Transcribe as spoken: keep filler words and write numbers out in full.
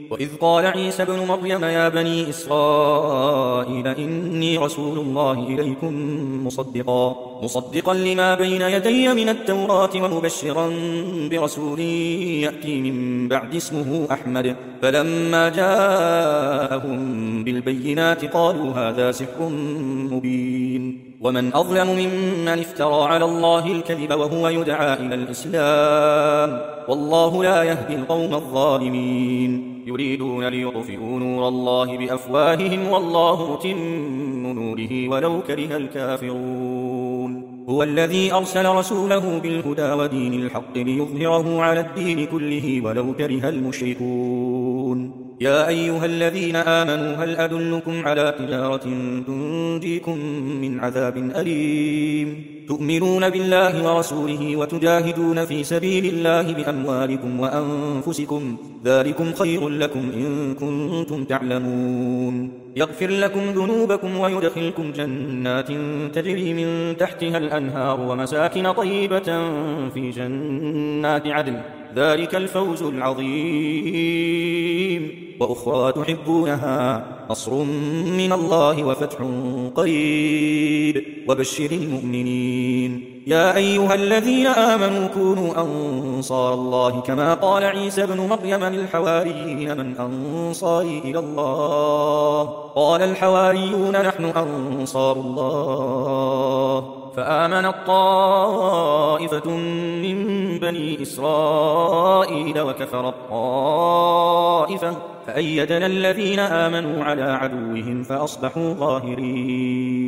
وإذ قال عيسى بن مريم يا بني إسرائيل إني رسول الله إليكم مصدقا, مصدقا لما بين يدي من التوراة ومبشرا برسول يأتي من بعد اسمه أحمد. فلما جاءهم بالبينات قالوا هذا سحر مبين. ومن أظلم ممن افترى على الله الكذب وهو يدعى إلى الإسلام والله لا يهدي القوم الظالمين. يريدون ليطفئوا نور الله بأفواههم والله متم نوره ولو كره الكافرون. هو الذي أرسل رسوله بالهدى ودين الحق ليظهره على الدين كله ولو كره المشركون. يا أيها الذين آمنوا هل أدلكم على تجارة تنجيكم من عذاب أليم تؤمنون بالله ورسوله وتجاهدون في سبيل الله بأموالكم وأنفسكم ذلكم خير لكم إن كنتم تعلمون. يغفر لكم ذنوبكم ويدخلكم جنات تجري من تحتها الأنهار ومساكن طيبة في جنات عدن ذلك الفوز العظيم. وأخرى تحبونها نصر من الله وفتح قريب وبشر المؤمنين. يا أيها الذين آمنوا كونوا أنصار الله كما قال عيسى بن مريم للحواريين من أنصاري إلى الله قال الحواريون نحن أنصار الله. فآمنت طائفة من بني إسرائيل وكفرت طائفة فأيدنا الذين آمنوا على عدوهم فأصبحوا ظاهرين.